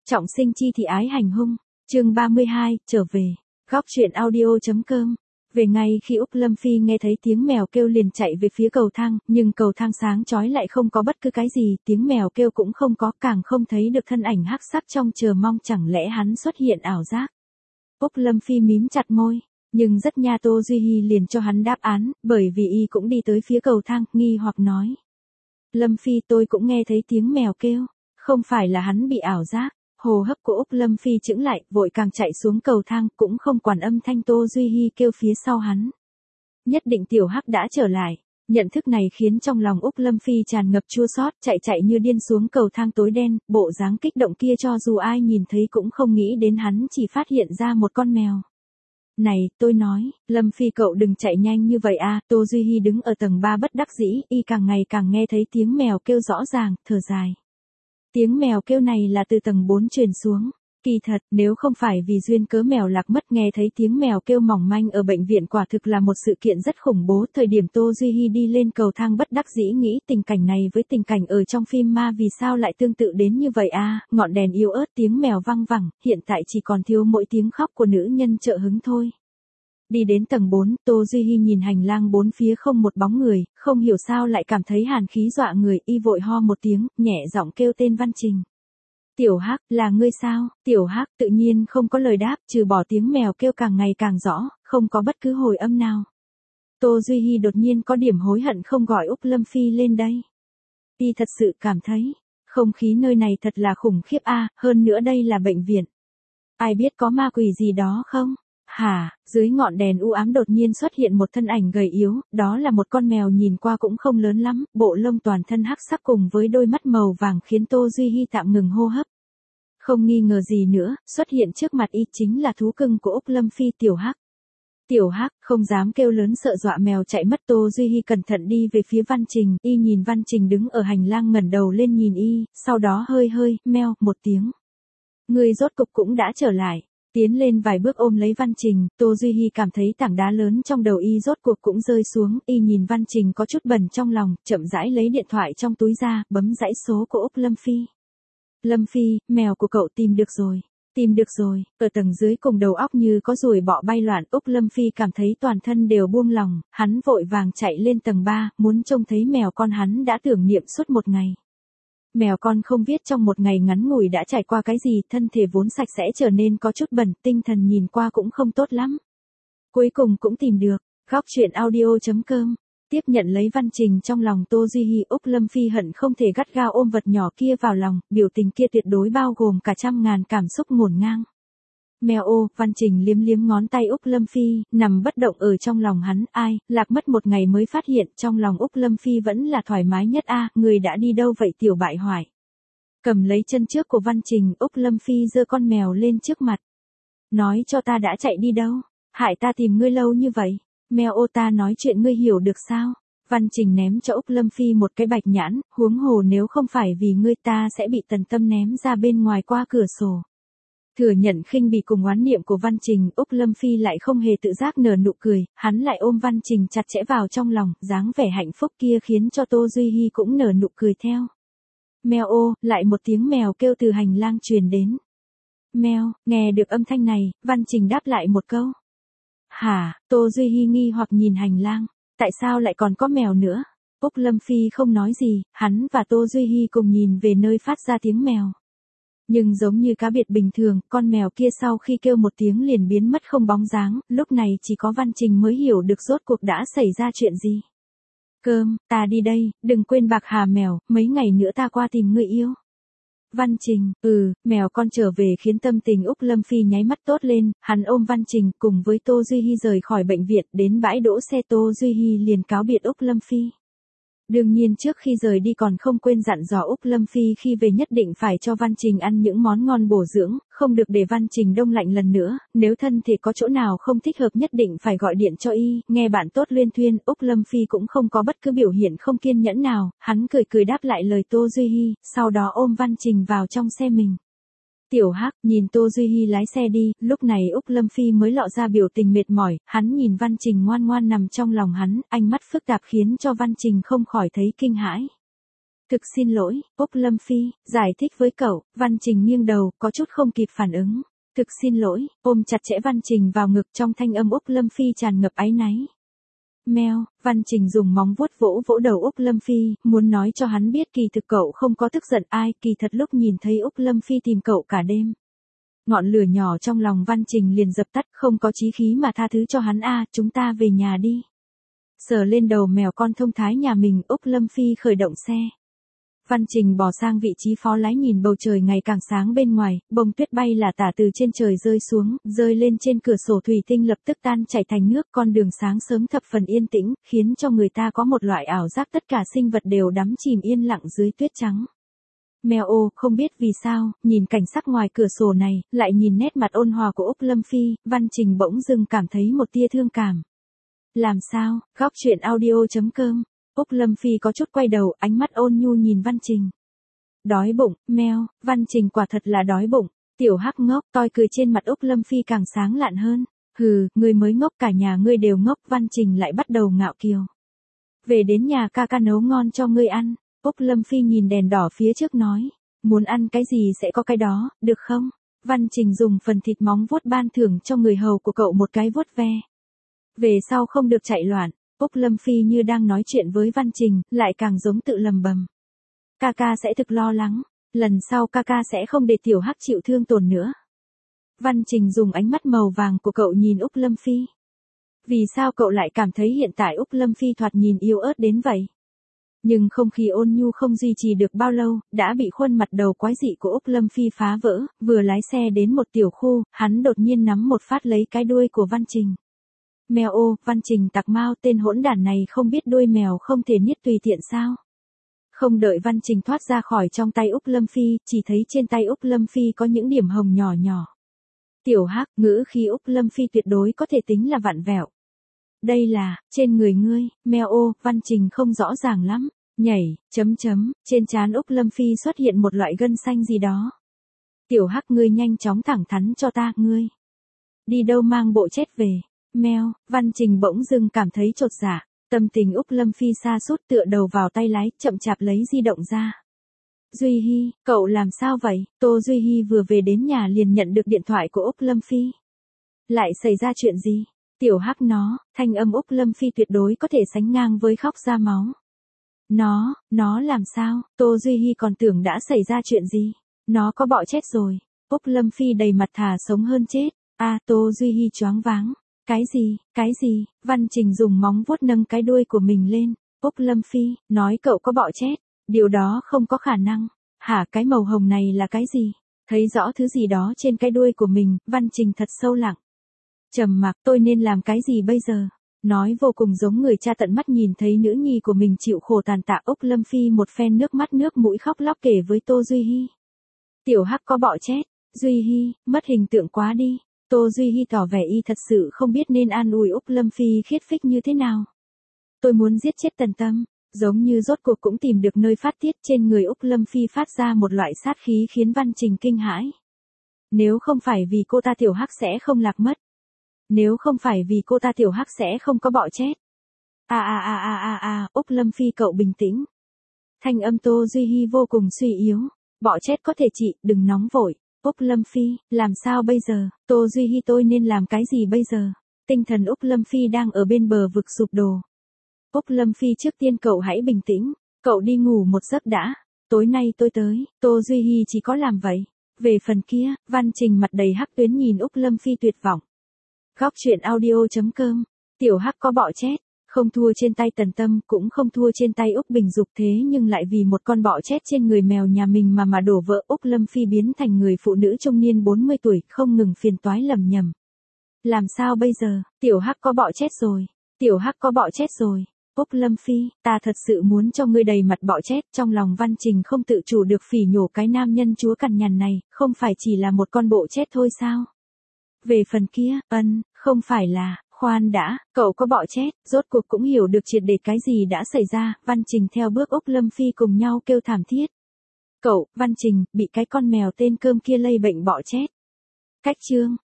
Trọng sinh chi thị ái hành hung, chương 32, trở về. Góc truyện audio.com. Về ngày khi Úc Lâm Phi nghe thấy tiếng mèo kêu liền chạy về phía cầu thang, nhưng cầu thang sáng chói lại không có bất cứ cái gì, tiếng mèo kêu cũng không có, càng không thấy được thân ảnh hắc sắc trong chờ mong, chẳng lẽ hắn xuất hiện ảo giác. Úc Lâm Phi mím chặt môi, nhưng rất nha Tô Duy Hi liền cho hắn đáp án, bởi vì y cũng đi tới phía cầu thang, nghi hoặc nói. Lâm Phi, tôi cũng nghe thấy tiếng mèo kêu, không phải là hắn bị ảo giác. Hô hấp của Úc Lâm Phi chững lại, vội càng chạy xuống cầu thang, cũng không quản âm thanh Tô Duy Hi kêu phía sau hắn. Nhất định tiểu hắc đã trở lại. Nhận thức này khiến trong lòng Úc Lâm Phi tràn ngập chua xót, chạy như điên xuống cầu thang tối đen, bộ dáng kích động kia cho dù ai nhìn thấy cũng không nghĩ đến hắn chỉ phát hiện ra một con mèo. Này, tôi nói, Lâm Phi cậu đừng chạy nhanh như vậy à, Tô Duy Hi đứng ở tầng 3 bất đắc dĩ, y càng ngày càng nghe thấy tiếng mèo kêu rõ ràng, thở dài. Tiếng mèo kêu này là từ tầng 4 truyền xuống. Kỳ thật, nếu không phải vì duyên cớ mèo lạc mất nghe thấy tiếng mèo kêu mỏng manh ở bệnh viện quả thực là một sự kiện rất khủng bố. Thời điểm Tô Duy Hi đi lên cầu thang bất đắc dĩ nghĩ tình cảnh này với tình cảnh ở trong phim ma vì sao lại tương tự đến như vậy à, ngọn đèn yếu ớt tiếng mèo văng vẳng, hiện tại chỉ còn thiếu mỗi tiếng khóc của nữ nhân trợ hứng thôi. Đi đến tầng 4, Tô Duy Hi nhìn hành lang bốn phía không một bóng người, không hiểu sao lại cảm thấy hàn khí dọa người, y vội ho một tiếng, nhẹ giọng kêu tên Văn Trình. Tiểu Hắc, là ngươi sao? Tiểu Hắc tự nhiên không có lời đáp, trừ bỏ tiếng mèo kêu càng ngày càng rõ, không có bất cứ hồi âm nào. Tô Duy Hi đột nhiên có điểm hối hận không gọi Úc Lâm Phi lên đây. Y thật sự cảm thấy, không khí nơi này thật là khủng khiếp a, hơn nữa đây là bệnh viện. Ai biết có ma quỷ gì đó không? Hả, dưới ngọn đèn u ám đột nhiên xuất hiện một thân ảnh gầy yếu, đó là một con mèo nhìn qua cũng không lớn lắm, bộ lông toàn thân hắc sắc cùng với đôi mắt màu vàng khiến Tô Duy Hi tạm ngừng hô hấp. Không nghi ngờ gì nữa, xuất hiện trước mặt y chính là thú cưng của Úc Lâm Phi Tiểu Hắc. Tiểu Hắc không dám kêu lớn sợ dọa mèo chạy mất. Tô Duy Hi cẩn thận đi về phía Văn Trình, y nhìn Văn Trình đứng ở hành lang ngẩng đầu lên nhìn y, sau đó hơi meo một tiếng. Người rốt cục cũng đã trở lại. Tiến lên vài bước ôm lấy Văn Trình, Tô Duy Hi cảm thấy tảng đá lớn trong đầu y rốt cuộc cũng rơi xuống, y nhìn Văn Trình có chút bần trong lòng, chậm rãi lấy điện thoại trong túi ra, bấm dãy số của Úc Lâm Phi. Lâm Phi, mèo của cậu tìm được rồi. Tìm được rồi, ở tầng dưới cùng đầu óc như có ruồi bọ bay loạn, Úc Lâm Phi cảm thấy toàn thân đều buông lòng, hắn vội vàng chạy lên tầng 3, muốn trông thấy mèo con hắn đã tưởng niệm suốt một ngày. Mèo con không biết trong một ngày ngắn ngủi đã trải qua cái gì, thân thể vốn sạch sẽ trở nên có chút bẩn, tinh thần nhìn qua cũng không tốt lắm. Cuối cùng cũng tìm được, góc truyện audio.com. Tiếp nhận lấy Văn Trình trong lòng Tô Duy Hi, Úc Lâm Phi hận không thể gắt gao ôm vật nhỏ kia vào lòng, biểu tình kia tuyệt đối bao gồm cả trăm ngàn cảm xúc ngổn ngang. Mèo ô, Văn Trình liếm liếm ngón tay Úc Lâm Phi, nằm bất động ở trong lòng hắn, ai, lạc mất một ngày mới phát hiện, trong lòng Úc Lâm Phi vẫn là thoải mái nhất a, người đã đi đâu vậy tiểu bại hoại. Cầm lấy chân trước của Văn Trình, Úc Lâm Phi giơ con mèo lên trước mặt. Nói cho ta đã chạy đi đâu, hại ta tìm ngươi lâu như vậy. Mèo ô, ta nói chuyện ngươi hiểu được sao? Văn Trình ném cho Úc Lâm Phi một cái bạch nhãn, huống hồ nếu không phải vì ngươi ta sẽ bị Tần Tâm ném ra bên ngoài qua cửa sổ. Thừa nhận khinh bỉ cùng oán niệm của Văn Trình, Úc Lâm Phi lại không hề tự giác nở nụ cười, hắn lại ôm Văn Trình chặt chẽ vào trong lòng, dáng vẻ hạnh phúc kia khiến cho Tô Duy Hi cũng nở nụ cười theo. Mèo ô, lại một tiếng mèo kêu từ hành lang truyền đến. Mèo, nghe được âm thanh này, Văn Trình đáp lại một câu. Hả, Tô Duy Hi nghi hoặc nhìn hành lang, tại sao lại còn có mèo nữa? Úc Lâm Phi không nói gì, hắn và Tô Duy Hi cùng nhìn về nơi phát ra tiếng mèo. Nhưng giống như cá biệt bình thường, con mèo kia sau khi kêu một tiếng liền biến mất không bóng dáng, lúc này chỉ có Văn Trình mới hiểu được rốt cuộc đã xảy ra chuyện gì. Cơm, ta đi đây, đừng quên bạc hà mèo, mấy ngày nữa ta qua tìm người yêu. Văn Trình, mèo con trở về khiến tâm tình Úc Lâm Phi nháy mắt tốt lên, hắn ôm Văn Trình cùng với Tô Duy Hi rời khỏi bệnh viện, đến bãi đỗ xe Tô Duy Hi liền cáo biệt Úc Lâm Phi. Đương nhiên trước khi rời đi còn không quên dặn dò Úc Lâm Phi khi về nhất định phải cho Văn Trình ăn những món ngon bổ dưỡng, không được để Văn Trình đông lạnh lần nữa, nếu thân thể có chỗ nào không thích hợp nhất định phải gọi điện cho y, nghe bạn tốt luyên thuyên, Úc Lâm Phi cũng không có bất cứ biểu hiện không kiên nhẫn nào, hắn cười đáp lại lời Tô Duy Hi, sau đó ôm Văn Trình vào trong xe mình. Tiểu Hắc nhìn Tô Duy Hi lái xe đi, lúc này Úc Lâm Phi mới lộ ra biểu tình mệt mỏi, hắn nhìn Văn Trình ngoan ngoan nằm trong lòng hắn, ánh mắt phức tạp khiến cho Văn Trình không khỏi thấy kinh hãi. Thực xin lỗi, Úc Lâm Phi, giải thích với cậu. Văn Trình nghiêng đầu, có chút không kịp phản ứng. Thực xin lỗi, ôm chặt chẽ Văn Trình vào ngực, trong thanh âm Úc Lâm Phi tràn ngập áy náy. Meo, Văn Trình dùng móng vuốt vỗ vỗ đầu Úc Lâm Phi, muốn nói cho hắn biết kỳ thực cậu không có tức giận ai, kỳ thật lúc nhìn thấy Úc Lâm Phi tìm cậu cả đêm. Ngọn lửa nhỏ trong lòng Văn Trình liền dập tắt, không có chí khí mà tha thứ cho hắn chúng ta về nhà đi. Sờ lên đầu mèo con thông thái nhà mình, Úc Lâm Phi khởi động xe. Văn Trình bò sang vị trí phó lái nhìn bầu trời ngày càng sáng bên ngoài, bông tuyết bay là tả từ trên trời rơi xuống, rơi lên trên cửa sổ thủy tinh lập tức tan chảy thành nước, con đường sáng sớm thập phần yên tĩnh, khiến cho người ta có một loại ảo giác tất cả sinh vật đều đắm chìm yên lặng dưới tuyết trắng. Mèo ô, không biết vì sao, nhìn cảnh sắc ngoài cửa sổ này, lại nhìn nét mặt ôn hòa của Úc Lâm Phi, Văn Trình bỗng dưng cảm thấy một tia thương cảm. Làm sao, góc chuyện audio.com. Úc Lâm Phi có chút quay đầu, ánh mắt ôn nhu nhìn Văn Trình. Đói bụng, meo, Văn Trình quả thật là đói bụng. Tiểu Hắc ngốc, toi cười trên mặt Úc Lâm Phi càng sáng lạn hơn. Hừ, ngươi mới ngốc, cả nhà ngươi đều ngốc. Văn Trình lại bắt đầu ngạo kiều. Về đến nhà ca ca nấu ngon cho ngươi ăn. Úc Lâm Phi nhìn đèn đỏ phía trước nói. Muốn ăn cái gì sẽ có cái đó, được không? Văn Trình dùng phần thịt móng vuốt ban thưởng cho người hầu của cậu một cái vuốt ve. Về sau không được chạy loạn. Úc Lâm Phi như đang nói chuyện với Văn Trình, lại càng giống tự lầm bầm. Ca ca sẽ thực lo lắng, lần sau ca ca sẽ không để Tiểu Hắc chịu thương tổn nữa. Văn Trình dùng ánh mắt màu vàng của cậu nhìn Úc Lâm Phi. Vì sao cậu lại cảm thấy hiện tại Úc Lâm Phi thoạt nhìn yếu ớt đến vậy? Nhưng không khí ôn nhu không duy trì được bao lâu, đã bị khuôn mặt đầu quái dị của Úc Lâm Phi phá vỡ, vừa lái xe đến một tiểu khu, hắn đột nhiên nắm một phát lấy cái đuôi của Văn Trình. Mèo ô, Văn Trình tặc mau, tên hỗn đản này không biết đuôi mèo không thể niết tùy tiện sao? Không đợi Văn Trình thoát ra khỏi trong tay Úc Lâm Phi, chỉ thấy trên tay Úc Lâm Phi có những điểm hồng nhỏ nhỏ. Tiểu Hắc, ngữ khí Úc Lâm Phi tuyệt đối có thể tính là vặn vẹo. Đây là, trên người ngươi, mèo ô, Văn Trình không rõ ràng lắm. Nhảy, trên trán Úc Lâm Phi xuất hiện một loại gân xanh gì đó. Tiểu Hắc ngươi nhanh chóng thẳng thắn cho ta, ngươi. Đi đâu mang bộ chết về. Meo, Văn Trình bỗng dưng cảm thấy chột dạ, tâm tình Úc Lâm Phi sa sút tựa đầu vào tay lái, chậm chạp lấy di động ra. Duy Hy, cậu làm sao vậy? Tô Duy Hy vừa về đến nhà liền nhận được điện thoại của Úc Lâm Phi. Lại xảy ra chuyện gì? Tiểu Hắc nó, thanh âm Úc Lâm Phi tuyệt đối có thể sánh ngang với khóc ra máu. Nó làm sao? Tô Duy Hy còn tưởng đã xảy ra chuyện gì? Nó có bọ chết rồi. Úc Lâm Phi đầy mặt thà sống hơn chết. Tô Duy Hy choáng váng. Cái gì, Văn Trình dùng móng vuốt nâng cái đuôi của mình lên. Úc Lâm Phi, nói cậu có bọ chết. Điều đó không có khả năng. Hả, cái màu hồng này là cái gì? Thấy rõ thứ gì đó trên cái đuôi của mình, Văn Trình thật sâu lặng. Trầm mặc, tôi nên làm cái gì bây giờ? Nói vô cùng giống người cha tận mắt nhìn thấy nữ nhi của mình chịu khổ tàn tạ. Úc Lâm Phi một phen nước mắt nước mũi khóc lóc kể với Tô Duy Hy. Tiểu Hắc có bọ chết. Duy Hy, mất hình tượng quá đi. Tô Duy Hy tỏ vẻ y thật sự không biết nên an ủi Úc Lâm Phi khiết phích như thế nào. Tôi muốn giết chết Tần Tâm, giống như rốt cuộc cũng tìm được nơi phát tiết. Trên người Úc Lâm Phi phát ra một loại sát khí khiến Văn Trình kinh hãi. Nếu không phải vì cô ta Tiểu Hắc sẽ không lạc mất. Nếu không phải vì cô ta Tiểu Hắc sẽ không có bọ chết. Úc Lâm Phi cậu bình tĩnh. Thanh âm Tô Duy Hy vô cùng suy yếu. Bọ chết có thể trị, đừng nóng vội. Úc Lâm Phi, làm sao bây giờ? Tô Duy Hy tôi nên làm cái gì bây giờ? Tinh thần Úc Lâm Phi đang ở bên bờ vực sụp đổ. Úc Lâm Phi trước tiên cậu hãy bình tĩnh. Cậu đi ngủ một giấc đã. Tối nay tôi tới. Tô Duy Hy chỉ có làm vậy. Về phần kia, Văn Trình mặt đầy hắc tuyến nhìn Úc Lâm Phi tuyệt vọng. Góc chuyện audio.com. Tiểu Hắc có bọ chết. Không thua trên tay Tần Tâm, cũng không thua trên tay Úc Bình Dục, thế nhưng lại vì một con bọ chết trên người mèo nhà mình mà đổ vỡ. Úc Lâm Phi biến thành người phụ nữ trung niên 40 tuổi, không ngừng phiền toái lầm nhầm. Làm sao bây giờ? Tiểu Hắc có bọ chết rồi. Tiểu Hắc có bọ chết rồi. Úc Lâm Phi, ta thật sự muốn cho ngươi đầy mặt bọ chết. Trong lòng Văn Trình không tự chủ được phỉ nhổ cái nam nhân chúa cằn nhằn này, không phải chỉ là một con bộ chết thôi sao? Về phần kia, không phải là, khoan đã, cậu có bọ chết, rốt cuộc cũng hiểu được triệt để cái gì đã xảy ra. Văn Trình theo bước Úc Lâm Phi cùng nhau kêu thảm thiết. Cậu, Văn Trình, bị cái con mèo tên Cơm kia lây bệnh bọ chết. Cách chương.